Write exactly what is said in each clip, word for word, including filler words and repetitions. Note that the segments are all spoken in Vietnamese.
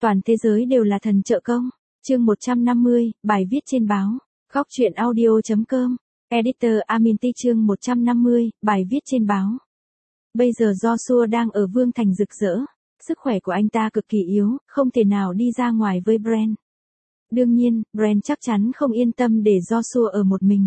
Toàn thế giới đều là thần trợ công. Chương một trăm năm mươi, bài viết trên báo. Góc truyện audio chấm com. Editor Aminti chương một trăm năm mươi, bài viết trên báo. Bây giờ Joshua đang ở Vương Thành rực rỡ. Sức khỏe của anh ta cực kỳ yếu, không thể nào đi ra ngoài với Brent. Đương nhiên, Brent chắc chắn không yên tâm để Joshua ở một mình.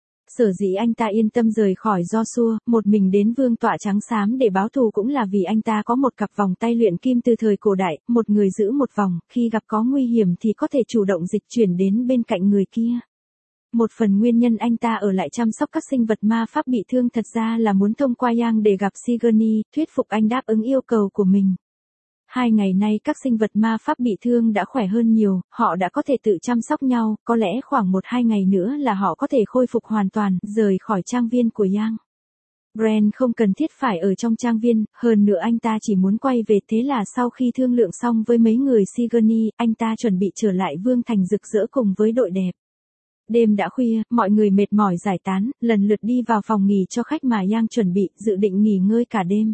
Sở dĩ anh ta yên tâm rời khỏi Joshua, một mình đến vương tọa trắng xám để báo thù cũng là vì anh ta có một cặp vòng tay luyện kim từ thời cổ đại, một người giữ một vòng, khi gặp có nguy hiểm thì có thể chủ động dịch chuyển đến bên cạnh người kia. Một phần nguyên nhân anh ta ở lại chăm sóc các sinh vật ma pháp bị thương thật ra là muốn thông qua Yang để gặp Sigourney, thuyết phục anh đáp ứng yêu cầu của mình. Hai ngày nay các sinh vật ma pháp bị thương đã khỏe hơn nhiều, họ đã có thể tự chăm sóc nhau, có lẽ khoảng một hai ngày nữa là họ có thể khôi phục hoàn toàn, rời khỏi trang viên của Yang. Brent không cần thiết phải ở trong trang viên, hơn nữa anh ta chỉ muốn quay về, thế là sau khi thương lượng xong với mấy người Sigourney, anh ta chuẩn bị trở lại Vương Thành rực rỡ cùng với đội đẹp. Đêm đã khuya, mọi người mệt mỏi giải tán, lần lượt đi vào phòng nghỉ cho khách mà Yang chuẩn bị, dự định nghỉ ngơi cả đêm.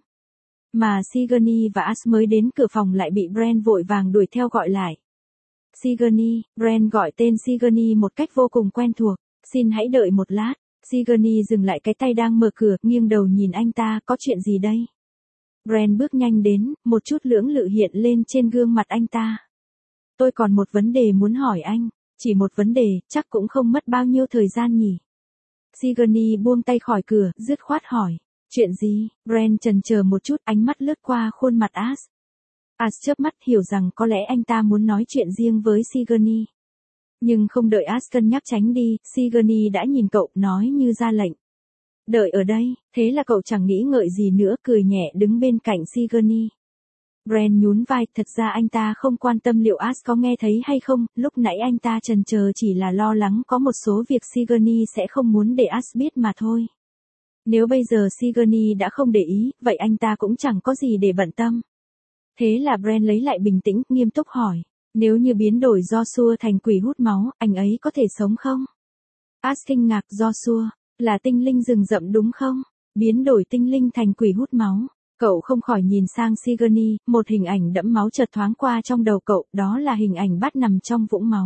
Mà Sigourney và Ash mới đến cửa phòng lại bị Brent vội vàng đuổi theo gọi lại. Sigourney, Brent gọi tên Sigourney một cách vô cùng quen thuộc, xin hãy đợi một lát. Sigourney dừng lại cái tay đang mở cửa, nghiêng đầu nhìn anh ta, có chuyện gì đây? Brent bước nhanh đến, một chút lưỡng lự hiện lên trên gương mặt anh ta. Tôi còn một vấn đề muốn hỏi anh, chỉ một vấn đề, chắc cũng không mất bao nhiêu thời gian nhỉ? Sigourney buông tay khỏi cửa, dứt khoát hỏi. Chuyện gì? Brent chần chờ một chút, ánh mắt lướt qua khuôn mặt Ash. Ash chớp mắt hiểu rằng có lẽ anh ta muốn nói chuyện riêng với Sigourney. Nhưng không đợi Ash cân nhắc tránh đi, Sigourney đã nhìn cậu, nói như ra lệnh. Đợi ở đây, thế là cậu chẳng nghĩ ngợi gì nữa, cười nhẹ đứng bên cạnh Sigourney. Brent nhún vai, thật ra anh ta không quan tâm liệu Ash có nghe thấy hay không, lúc nãy anh ta chần chờ chỉ là lo lắng có một số việc Sigourney sẽ không muốn để Ash biết mà thôi. Nếu bây giờ Sigourney đã không để ý, vậy anh ta cũng chẳng có gì để bận tâm. Thế là Brent lấy lại bình tĩnh, nghiêm túc hỏi. Nếu như biến đổi Joshua thành quỷ hút máu, anh ấy có thể sống không? Ash kinh ngạc, Joshua, là tinh linh rừng rậm đúng không? Biến đổi tinh linh thành quỷ hút máu. Cậu không khỏi nhìn sang Sigourney, một hình ảnh đẫm máu chợt thoáng qua trong đầu cậu, đó là hình ảnh Bart nằm trong vũng máu.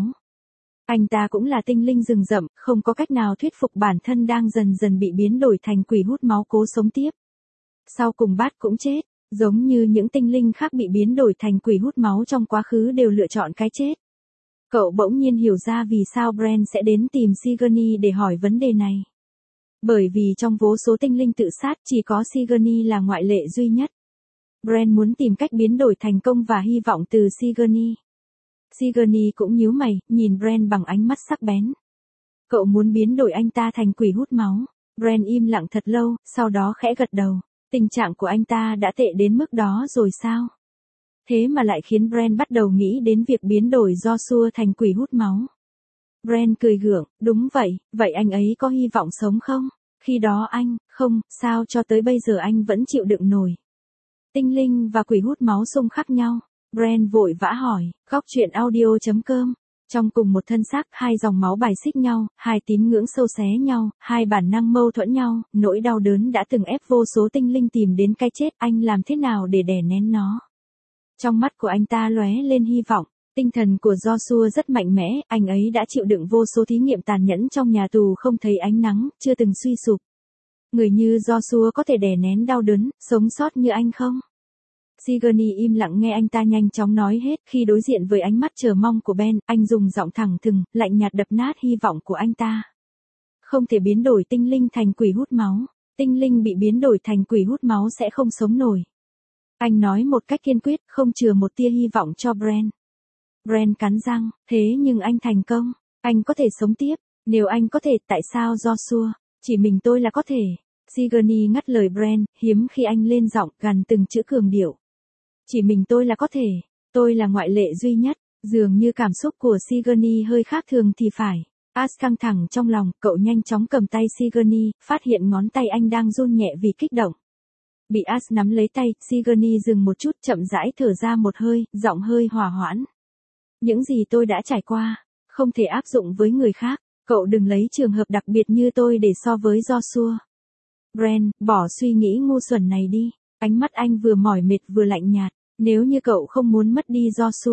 Anh ta cũng là tinh linh rừng rậm, không có cách nào thuyết phục bản thân đang dần dần bị biến đổi thành quỷ hút máu cố sống tiếp. Sau cùng Bart cũng chết, giống như những tinh linh khác bị biến đổi thành quỷ hút máu trong quá khứ đều lựa chọn cái chết. Cậu bỗng nhiên hiểu ra vì sao Brent sẽ đến tìm Sigourney để hỏi vấn đề này. Bởi vì trong vô số tinh linh tự sát chỉ có Sigourney là ngoại lệ duy nhất. Brent muốn tìm cách biến đổi thành công và hy vọng từ Sigourney. Sigourney cũng nhíu mày, nhìn Brent bằng ánh mắt sắc bén. Cậu muốn biến đổi anh ta thành quỷ hút máu. Brent im lặng thật lâu, sau đó khẽ gật đầu. Tình trạng của anh ta đã tệ đến mức đó rồi sao? Thế mà lại khiến Brent bắt đầu nghĩ đến việc biến đổi Joshua thành quỷ hút máu. Brent cười gượng, đúng vậy, vậy anh ấy có hy vọng sống không? Khi đó anh, không, sao cho tới bây giờ anh vẫn chịu đựng nổi. Tinh linh và quỷ hút máu xung khắc nhau. Brent vội vã hỏi, góc truyện audio chấm com. Trong cùng một thân xác, hai dòng máu bài xích nhau, hai tín ngưỡng sâu xé nhau, hai bản năng mâu thuẫn nhau, nỗi đau đớn đã từng ép vô số tinh linh tìm đến cái chết, anh làm thế nào để đè nén nó? Trong mắt của anh ta lóe lên hy vọng, tinh thần của Joshua rất mạnh mẽ, anh ấy đã chịu đựng vô số thí nghiệm tàn nhẫn trong nhà tù không thấy ánh nắng, chưa từng suy sụp. Người như Joshua có thể đè nén đau đớn, sống sót như anh không? Sigourney im lặng nghe anh ta nhanh chóng nói hết, khi đối diện với ánh mắt chờ mong của Ben, anh dùng giọng thẳng thừng, lạnh nhạt đập nát hy vọng của anh ta. Không thể biến đổi tinh linh thành quỷ hút máu, tinh linh bị biến đổi thành quỷ hút máu sẽ không sống nổi. Anh nói một cách kiên quyết, không chừa một tia hy vọng cho Brent. Brent cắn răng, thế nhưng anh thành công, anh có thể sống tiếp, nếu anh có thể, tại sao Joshua, chỉ mình tôi là có thể. Sigourney ngắt lời Brent, hiếm khi anh lên giọng, gằn từng chữ cường điệu. Chỉ mình tôi là có thể, tôi là ngoại lệ duy nhất, dường như cảm xúc của Sigourney hơi khác thường thì phải. Ash căng thẳng trong lòng, cậu nhanh chóng cầm tay Sigourney, phát hiện ngón tay anh đang run nhẹ vì kích động. Bị Ash nắm lấy tay, Sigourney dừng một chút, chậm rãi thở ra một hơi, giọng hơi hòa hoãn. Những gì tôi đã trải qua, không thể áp dụng với người khác, cậu đừng lấy trường hợp đặc biệt như tôi để so với Joshua. Brent, bỏ suy nghĩ ngu xuẩn này đi, ánh mắt anh vừa mỏi mệt vừa lạnh nhạt. Nếu như cậu không muốn mất đi Joshua,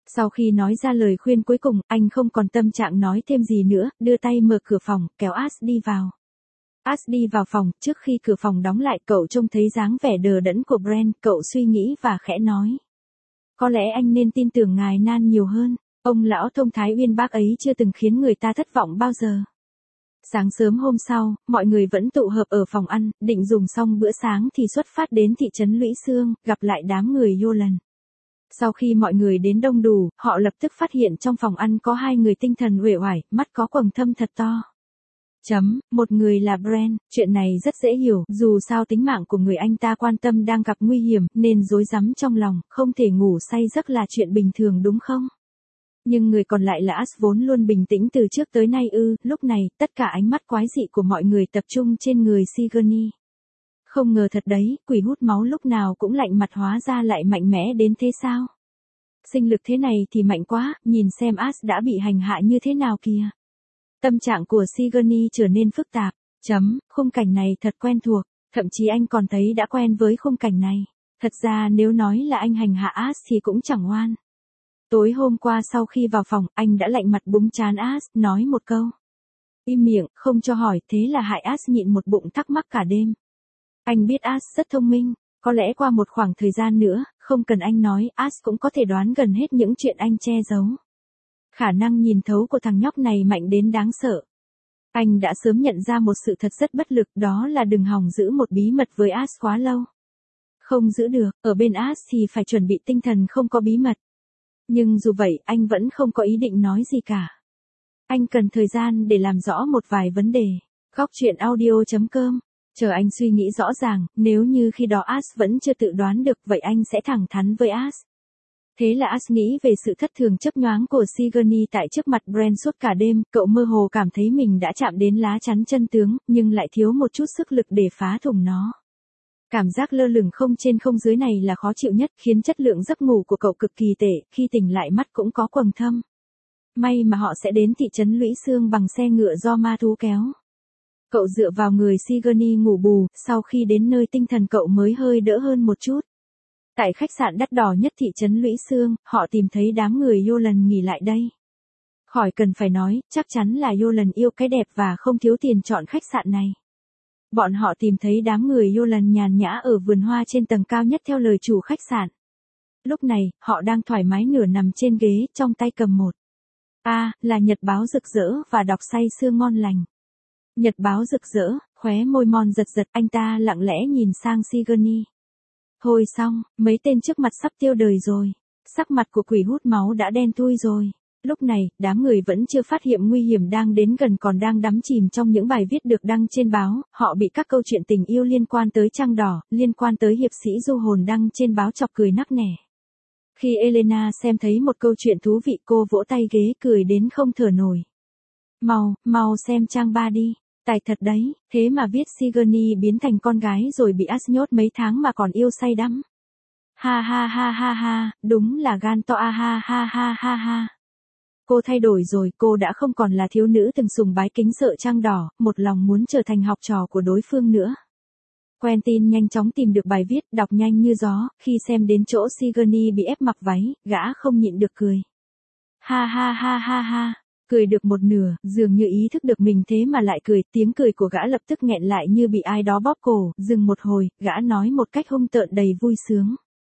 Sau khi nói ra lời khuyên cuối cùng, anh không còn tâm trạng nói thêm gì nữa, đưa tay mở cửa phòng, kéo Ash đi vào. Ash đi vào phòng, trước khi cửa phòng đóng lại cậu trông thấy dáng vẻ đờ đẫn của Brent, cậu suy nghĩ và khẽ nói. Có lẽ anh nên tin tưởng ngài Nan nhiều hơn, ông lão thông thái uyên bác ấy chưa từng khiến người ta thất vọng bao giờ. Sáng sớm hôm sau, mọi người vẫn tụ hợp ở phòng ăn, định dùng xong bữa sáng thì xuất phát đến thị trấn Lũy Sương, gặp lại đám người Yolan. Sau khi mọi người đến đông đủ, họ lập tức phát hiện trong phòng ăn có hai người tinh thần uể oải, mắt có quầng thâm thật to. Chấm, một người là Brent, chuyện này rất dễ hiểu, dù sao tính mạng của người anh ta quan tâm đang gặp nguy hiểm, nên rối rắm trong lòng, không thể ngủ say giấc là chuyện bình thường đúng không? Nhưng người còn lại là Ash vốn luôn bình tĩnh từ trước tới nay ư, lúc này, tất cả ánh mắt quái dị của mọi người tập trung trên người Sigourney. Không ngờ thật đấy, quỷ hút máu lúc nào cũng lạnh mặt hóa ra lại mạnh mẽ đến thế sao? Sinh lực thế này thì mạnh quá, nhìn xem Ash đã bị hành hạ như thế nào kìa. Tâm trạng của Sigourney trở nên phức tạp. Chấm, khung cảnh này thật quen thuộc, thậm chí anh còn thấy đã quen với khung cảnh này. Thật ra nếu nói là anh hành hạ Ash thì cũng chẳng oan. Tối hôm qua sau khi vào phòng, anh đã lạnh mặt búng trán Ash, nói một câu. Im miệng, không cho hỏi, thế là hại Ash nhịn một bụng thắc mắc cả đêm. Anh biết Ash rất thông minh, có lẽ qua một khoảng thời gian nữa, không cần anh nói, Ash cũng có thể đoán gần hết những chuyện anh che giấu. Khả năng nhìn thấu của thằng nhóc này mạnh đến đáng sợ. Anh đã sớm nhận ra một sự thật rất bất lực, đó là đừng hòng giữ một bí mật với Ash quá lâu. Không giữ được, ở bên Ash thì phải chuẩn bị tinh thần không có bí mật. Nhưng dù vậy, anh vẫn không có ý định nói gì cả. Anh cần thời gian để làm rõ một vài vấn đề. Góc truyện audio chấm com. Chờ anh suy nghĩ rõ ràng, nếu như khi đó Ash vẫn chưa tự đoán được, vậy anh sẽ thẳng thắn với Ash. Thế là Ash nghĩ về sự thất thường chớp nhoáng của Sigourney tại trước mặt Brent suốt cả đêm, cậu mơ hồ cảm thấy mình đã chạm đến lá chắn chân tướng, nhưng lại thiếu một chút sức lực để phá thủng nó. Cảm giác lơ lửng không trên không dưới này là khó chịu nhất, khiến chất lượng giấc ngủ của cậu cực kỳ tệ, khi tỉnh lại mắt cũng có quầng thâm. May mà họ sẽ đến thị trấn Lũy Sương bằng xe ngựa do ma thú kéo. Cậu dựa vào người Sigourney ngủ bù, sau khi đến nơi tinh thần cậu mới hơi đỡ hơn một chút. Tại khách sạn đắt đỏ nhất thị trấn Lũy Sương, họ tìm thấy đám người Yolan nghỉ lại đây. Khỏi cần phải nói, chắc chắn là Yolan yêu cái đẹp và không thiếu tiền chọn khách sạn này. Bọn họ tìm thấy đám người Yolan nhàn nhã ở vườn hoa trên tầng cao nhất theo lời chủ khách sạn. Lúc này, họ đang thoải mái nửa nằm trên ghế, trong tay cầm một. A, à, là nhật báo rực rỡ và đọc say sưa ngon lành. Nhật báo rực rỡ, khóe môi Mon giật giật, anh ta lặng lẽ nhìn sang Sigourney. Thôi xong, mấy tên trước mặt sắp tiêu đời rồi. Sắc mặt của quỷ hút máu đã đen thui rồi. Lúc này, đám người vẫn chưa phát hiện nguy hiểm đang đến gần, còn đang đắm chìm trong những bài viết được đăng trên báo, họ bị các câu chuyện tình yêu liên quan tới trăng đỏ, liên quan tới hiệp sĩ du hồn đăng trên báo chọc cười nắc nẻ. Khi Elena xem thấy một câu chuyện thú vị, cô vỗ tay ghế cười đến không thở nổi. Mau, mau xem trang ba đi. Tài thật đấy, thế mà viết Sigourney biến thành con gái rồi bị Ash nhốt mấy tháng mà còn yêu say đắm. Ha ha ha ha ha, đúng là gan to a ha ha ha ha ha. Cô thay đổi rồi, cô đã không còn là thiếu nữ từng sùng bái kính sợ trăng đỏ, một lòng muốn trở thành học trò của đối phương nữa. Quentin nhanh chóng tìm được bài viết, đọc nhanh như gió, khi xem đến chỗ Sigourney bị ép mặc váy, gã không nhịn được cười. Ha ha ha ha ha. Cười được một nửa, dường như ý thức được mình thế mà lại cười, tiếng cười của gã lập tức nghẹn lại như bị ai đó bóp cổ, dừng một hồi, gã nói một cách hung tợn đầy vui sướng.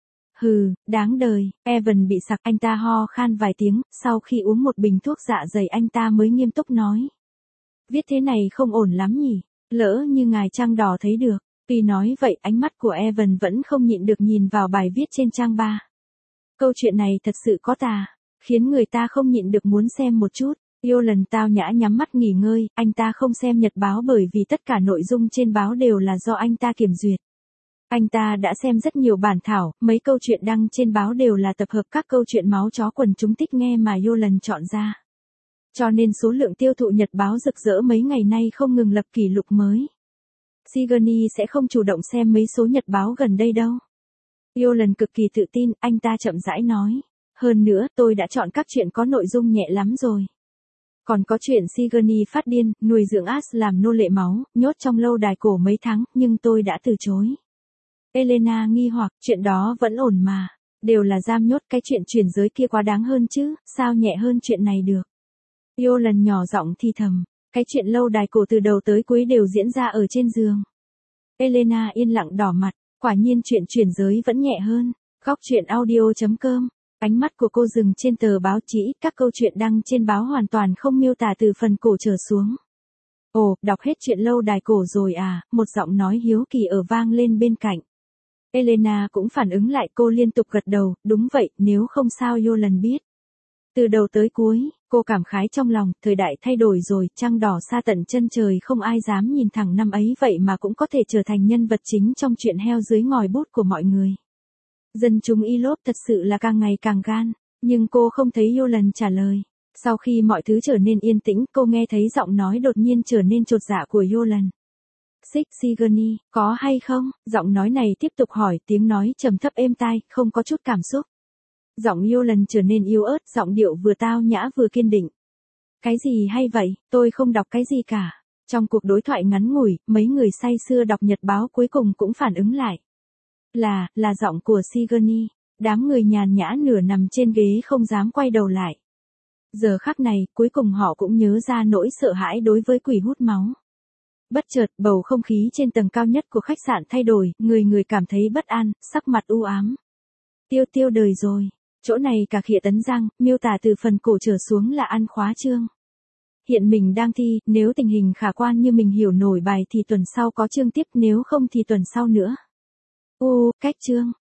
Hừ, đáng đời, Evan bị sặc, anh ta ho khan vài tiếng, sau khi uống một bình thuốc dạ dày anh ta mới nghiêm túc nói. Viết thế này không ổn lắm nhỉ, lỡ như ngài trăng đỏ thấy được. Tuy nói vậy, ánh mắt của Evan vẫn không nhịn được nhìn vào bài viết trên trang ba. Câu chuyện này thật sự có tà, khiến người ta không nhịn được muốn xem một chút. Yolan tao nhã nhắm mắt nghỉ ngơi, anh ta không xem nhật báo bởi vì tất cả nội dung trên báo đều là do anh ta kiểm duyệt. Anh ta đã xem rất nhiều bản thảo, mấy câu chuyện đăng trên báo đều là tập hợp các câu chuyện máu chó quần chúng thích nghe mà Yolan chọn ra. Cho nên số lượng tiêu thụ nhật báo rực rỡ mấy ngày nay không ngừng lập kỷ lục mới. Sigourney sẽ không chủ động xem mấy số nhật báo gần đây đâu. Yolan cực kỳ tự tin, anh ta chậm rãi nói. Hơn nữa, tôi đã chọn các chuyện có nội dung nhẹ lắm rồi. Còn có chuyện Sigourney phát điên, nuôi dưỡng Ash làm nô lệ máu, nhốt trong lâu đài cổ mấy tháng, nhưng tôi đã từ chối. Elena nghi hoặc, chuyện đó vẫn ổn mà. Đều là giam nhốt, cái chuyện chuyển giới kia quá đáng hơn chứ, sao nhẹ hơn chuyện này được. Yolan nhỏ giọng thì thầm, cái chuyện lâu đài cổ từ đầu tới cuối đều diễn ra ở trên giường. Elena yên lặng đỏ mặt, quả nhiên chuyện chuyển giới vẫn nhẹ hơn. Góc chuyện audio chấm com. Ánh mắt của cô dừng trên tờ báo chí, các câu chuyện đăng trên báo hoàn toàn không miêu tả từ phần cổ trở xuống. Ồ, đọc hết chuyện lâu đài cổ rồi à, một giọng nói hiếu kỳ ở vang lên bên cạnh. Elena cũng phản ứng lại, cô liên tục gật đầu, đúng vậy, nếu không sao Yolan biết. Từ đầu tới cuối, cô cảm khái trong lòng, thời đại thay đổi rồi, trăng đỏ xa tận chân trời không ai dám nhìn thẳng năm ấy vậy mà cũng có thể trở thành nhân vật chính trong chuyện heo dưới ngòi bút của mọi người. Dân chúng Europe thật sự là càng ngày càng gan, nhưng cô không thấy Yolan trả lời. Sau khi mọi thứ trở nên yên tĩnh, cô nghe thấy giọng nói đột nhiên trở nên chột dạ của Yolan. Xích Sigourney, có hay không? Giọng nói này tiếp tục hỏi, tiếng nói trầm thấp êm tai, không có chút cảm xúc. Giọng Yolan trở nên yếu ớt, giọng điệu vừa tao nhã vừa kiên định. Cái gì hay vậy, tôi không đọc cái gì cả. Trong cuộc đối thoại ngắn ngủi, mấy người say sưa đọc nhật báo cuối cùng cũng phản ứng lại. Là, là giọng của Sigourney. Đám người nhàn nhã nửa nằm trên ghế không dám quay đầu lại. Giờ khắc này, cuối cùng họ cũng nhớ ra nỗi sợ hãi đối với quỷ hút máu. Bất chợt, bầu không khí trên tầng cao nhất của khách sạn thay đổi, người người cảm thấy bất an, sắc mặt u ám. Tiêu tiêu đời rồi. Chỗ này cả khịa tấn răng, miêu tả từ phần cổ trở xuống là ăn khóa chương. Hiện mình đang thi, nếu tình hình khả quan như mình hiểu nổi bài thì tuần sau có chương tiếp, nếu không thì tuần sau nữa. U, cách chương.